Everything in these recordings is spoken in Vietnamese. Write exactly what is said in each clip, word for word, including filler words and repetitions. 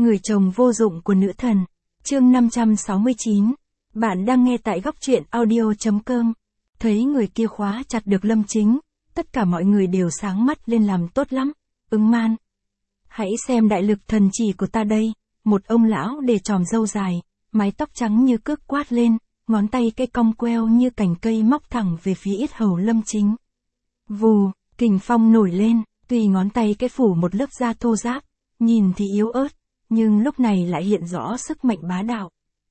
Người chồng vô dụng của nữ thần. Chương năm trăm sáu mươi chín. Bạn đang nghe tại góc truyện audio.com. Thấy người kia khóa chặt được Lâm Chính, tất cả mọi người đều sáng mắt lên làm tốt lắm. Ứng Man. Hãy xem đại lực thần chỉ của ta đây. Một ông lão để tròm râu dài, mái tóc trắng như cước quát lên, ngón tay cái cong queo như cành cây móc thẳng về phía yết hầu Lâm Chính. Vù, kình phong nổi lên, tùy ngón tay cái phủ một lớp da thô ráp, nhìn thì yếu ớt, nhưng lúc này lại hiện rõ sức mạnh bá đạo.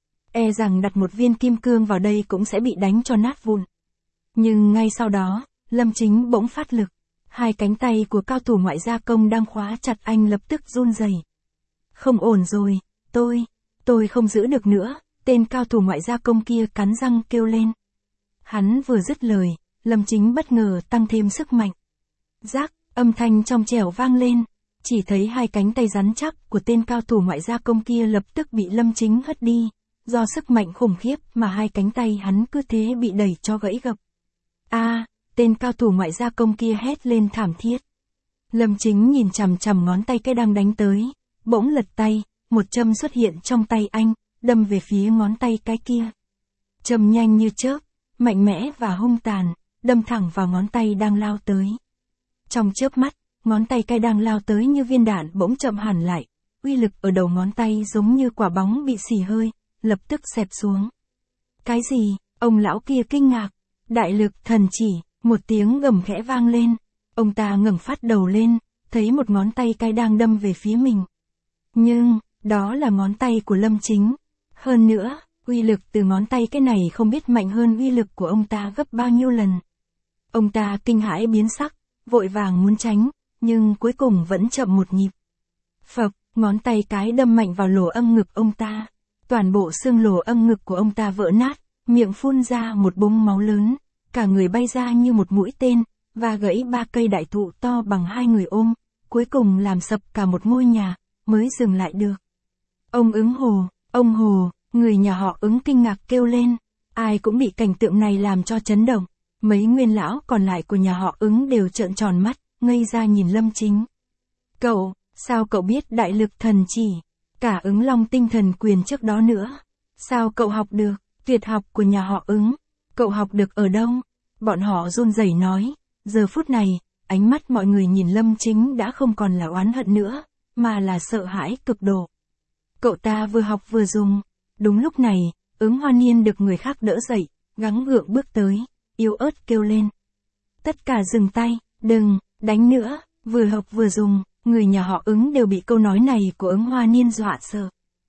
E rằng đặt một viên kim cương vào đây cũng sẽ bị đánh cho nát vụn. Nhưng ngay sau đó, Lâm Chính bỗng phát lực. Hai cánh tay của cao thủ ngoại gia công đang khóa chặt anh lập tức run rẩy. Không ổn rồi, tôi, tôi không giữ được nữa, tên cao thủ ngoại gia công kia cắn răng kêu lên. Hắn vừa dứt lời, Lâm Chính bất ngờ tăng thêm sức mạnh. Rác, âm thanh trong trẻo vang lên, chỉ thấy hai cánh tay rắn chắc của tên cao thủ ngoại gia công kia lập tức bị Lâm Chính hất đi, do sức mạnh khủng khiếp mà hai cánh tay hắn cứ thế bị đẩy cho gãy gập. A, à, tên cao thủ ngoại gia công kia hét lên thảm thiết. Lâm Chính nhìn chằm chằm ngón tay cái đang đánh tới, bỗng lật tay, một châm xuất hiện trong tay anh, đâm về phía ngón tay cái kia. Châm nhanh như chớp, mạnh mẽ và hung tàn, đâm thẳng vào ngón tay đang lao tới. Trong chớp mắt, ngón tay cái đang lao tới như viên đạn bỗng chậm hẳn lại, uy lực ở đầu ngón tay giống như quả bóng bị xì hơi, lập tức xẹp xuống. Cái gì? Ông lão kia kinh ngạc. Đại lực thần chỉ, một tiếng gầm khẽ vang lên. Ông ta ngẩng phát đầu lên, thấy một ngón tay cái đang đâm về phía mình. Nhưng, đó là ngón tay của Lâm Chính. Hơn nữa, uy lực từ ngón tay cái này không biết mạnh hơn uy lực của ông ta gấp bao nhiêu lần. Ông ta kinh hãi biến sắc, vội vàng muốn tránh, nhưng cuối cùng vẫn chậm một nhịp. Phập, ngón tay cái đâm mạnh vào lỗ âm ngực ông ta. Toàn bộ xương lỗ âm ngực của ông ta vỡ nát, miệng phun ra một búng máu lớn, cả người bay ra như một mũi tên, và gãy ba cây đại thụ to bằng hai người ôm, cuối cùng làm sập cả một ngôi nhà, mới dừng lại được. Ông Ứng Hồ, ông Hồ, người nhà họ Ứng kinh ngạc kêu lên, ai cũng bị cảnh tượng này làm cho chấn động, mấy nguyên lão còn lại của nhà họ Ứng đều trợn tròn mắt, ngây ra nhìn Lâm Chính. Cậu, sao cậu biết đại lực thần chỉ? Cả Ứng Long tinh thần quyền trước đó nữa. Sao cậu học được? Tuyệt học của nhà họ Ứng. Cậu học được ở đâu? Bọn họ run rẩy nói. Giờ phút này, ánh mắt mọi người nhìn Lâm Chính đã không còn là oán hận nữa, mà là sợ hãi cực độ. Cậu ta vừa học vừa dùng. Đúng lúc này, Ứng Hoa Niên được người khác đỡ dậy, gắng gượng bước tới, yếu ớt kêu lên. Tất cả dừng tay, đừng, đánh nữa, vừa học vừa dùng. Người nhà họ Ứng đều bị câu nói này của Ứng Hoa Niên dọa sợ.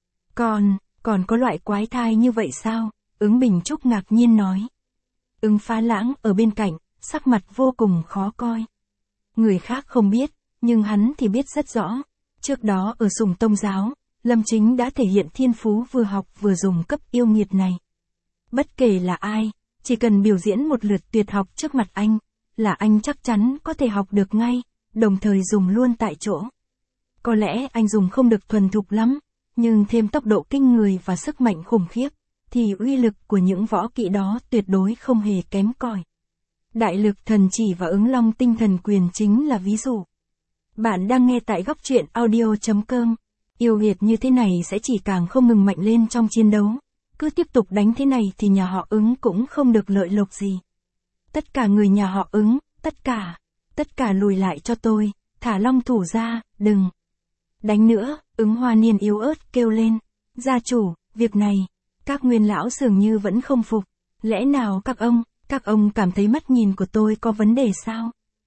Còn, còn có loại quái thai như vậy sao? Ứng Bình Trúc ngạc nhiên nói. Ứng Phá Lãng ở bên cạnh, sắc mặt vô cùng khó coi. Người khác không biết, nhưng hắn thì biết rất rõ. Trước đó ở Sùng Tông Giáo, Lâm Chính đã thể hiện thiên phú vừa học vừa dùng cấp yêu nghiệt này. Bất kể là ai, chỉ cần biểu diễn một lượt tuyệt học trước mặt anh, là anh chắc chắn có thể học được ngay, đồng thời dùng luôn tại chỗ. Có lẽ anh dùng không được thuần thục lắm, nhưng thêm tốc độ kinh người và sức mạnh khủng khiếp, thì uy lực của những võ kỹ đó tuyệt đối không hề kém cỏi. Đại lực thần chỉ và Ứng Long tinh thần quyền chính là ví dụ. Bạn đang nghe tại góc truyện audio.com. Yêu nghiệt như thế này sẽ chỉ càng không ngừng mạnh lên trong chiến đấu. Cứ tiếp tục đánh thế này thì nhà họ Ứng cũng không được lợi lộc gì. Tất cả người nhà họ Ứng, tất cả, tất cả lùi lại cho tôi, thả long thủ ra, đừng. Đánh nữa, Ứng Hoa Niên yếu ớt kêu lên. Gia chủ, việc này, các nguyên lão dường như vẫn không phục. Lẽ nào các ông, các ông cảm thấy mắt nhìn của tôi có vấn đề sao?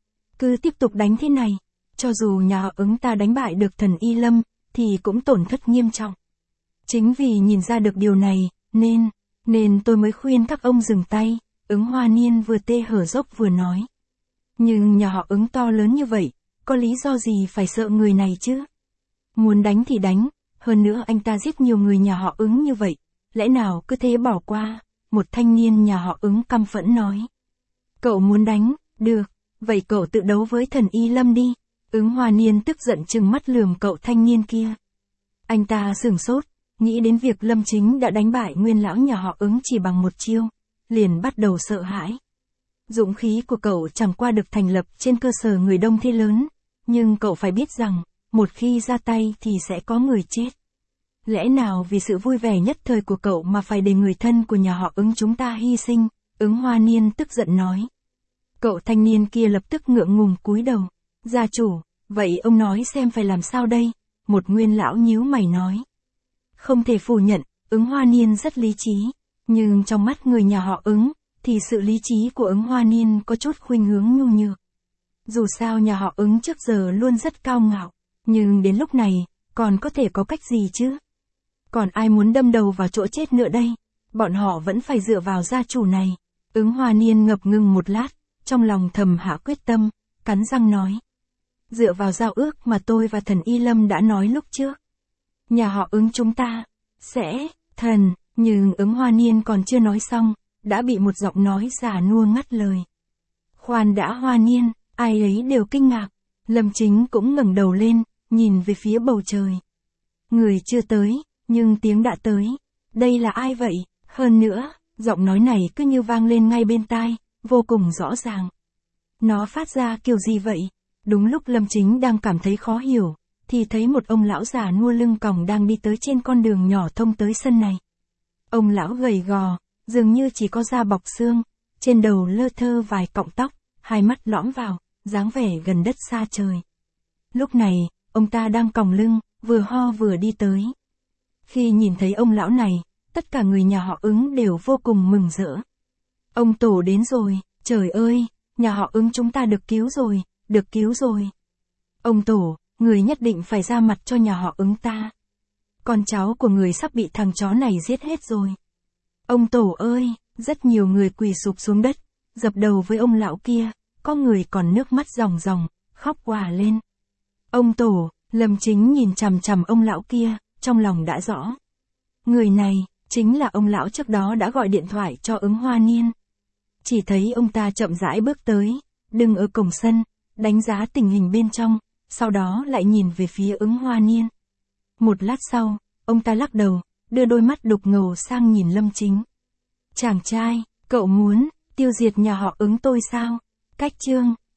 Cứ tiếp tục đánh thế này, cho dù nhà họ Ứng ta đánh bại được thần Y Lâm, thì cũng tổn thất nghiêm trọng. Chính vì nhìn ra được điều này, nên, nên tôi mới khuyên các ông dừng tay, Ứng Hoa Niên vừa tê hở dốc vừa nói. Nhưng nhà họ Ứng to lớn như vậy, có lý do gì phải sợ người này chứ? Muốn đánh thì đánh, hơn nữa anh ta giết nhiều người nhà họ Ứng như vậy, lẽ nào cứ thế bỏ qua? Một thanh niên nhà họ Ứng căm phẫn nói. Cậu muốn đánh, được, vậy cậu tự đấu với thần Y Lâm đi. Ứng Hoa Niên tức giận trừng mắt lườm cậu thanh niên kia. Anh ta sửng sốt, nghĩ đến việc Lâm Chính đã đánh bại nguyên lão nhà họ Ứng chỉ bằng một chiêu, liền bắt đầu sợ hãi. Dũng khí của cậu chẳng qua được thành lập trên cơ sở người đông thế lớn, nhưng cậu phải biết rằng, một khi ra tay thì sẽ có người chết. Lẽ nào vì sự vui vẻ nhất thời của cậu mà phải để người thân của nhà họ Ứng chúng ta hy sinh? Ứng Hoa Niên tức giận nói. Cậu thanh niên kia lập tức ngượng ngùng cúi đầu. Gia chủ, vậy ông nói xem phải làm sao đây? Một nguyên lão nhíu mày nói. Không thể phủ nhận, Ứng Hoa Niên rất lý trí. Nhưng trong mắt người nhà họ Ứng, thì sự lý trí của Ứng Hoa Niên có chút khuynh hướng nhu nhược. Dù sao nhà họ Ứng trước giờ luôn rất cao ngạo, nhưng đến lúc này, còn có thể có cách gì chứ? Còn ai muốn đâm đầu vào chỗ chết nữa đây? Bọn họ vẫn phải dựa vào gia chủ này. Ứng Hoa Niên ngập ngừng một lát, trong lòng thầm hạ quyết tâm, cắn răng nói. Dựa vào giao ước mà tôi và thần Y Lâm đã nói lúc trước. Nhà họ Ứng chúng ta, sẽ, thần, nhưng Ứng Hoa Niên còn chưa nói xong, đã bị một giọng nói già nua ngắt lời. Khoan đã Hoa Niên, ai ấy đều kinh ngạc. Lâm Chính cũng ngẩng đầu lên, nhìn về phía bầu trời. Người chưa tới, nhưng tiếng đã tới. Đây là ai vậy? Hơn nữa, giọng nói này cứ như vang lên ngay bên tai, vô cùng rõ ràng. Nó phát ra kiểu gì vậy? Đúng lúc Lâm Chính đang cảm thấy khó hiểu, thì thấy một ông lão già nua lưng còng đang đi tới trên con đường nhỏ thông tới sân này. Ông lão gầy gò, dường như chỉ có da bọc xương, trên đầu lơ thơ vài cọng tóc, hai mắt lõm vào, dáng vẻ gần đất xa trời. Lúc này, ông ta đang còng lưng, vừa ho vừa đi tới. Khi nhìn thấy ông lão này, tất cả người nhà họ Ứng đều vô cùng mừng rỡ. Ông Tổ đến rồi, trời ơi, nhà họ Ứng chúng ta được cứu rồi, được cứu rồi. Ông Tổ, người nhất định phải ra mặt cho nhà họ Ứng ta. Con cháu của người sắp bị thằng chó này giết hết rồi. Ông Tổ ơi, rất nhiều người quỳ sụp xuống đất, dập đầu với ông lão kia, có người còn nước mắt ròng ròng, khóc òa lên. Ông Tổ, Lâm Chính nhìn chằm chằm ông lão kia, trong lòng đã rõ. Người này, chính là ông lão trước đó đã gọi điện thoại cho Ứng Hoa Niên. Chỉ thấy ông ta chậm rãi bước tới, đứng ở cổng sân, đánh giá tình hình bên trong, sau đó lại nhìn về phía Ứng Hoa Niên. Một lát sau, ông ta lắc đầu, đưa đôi mắt đục ngầu sang nhìn Lâm Chính. Chàng trai, cậu muốn tiêu diệt nhà họ Ứng tôi sao? Cách chương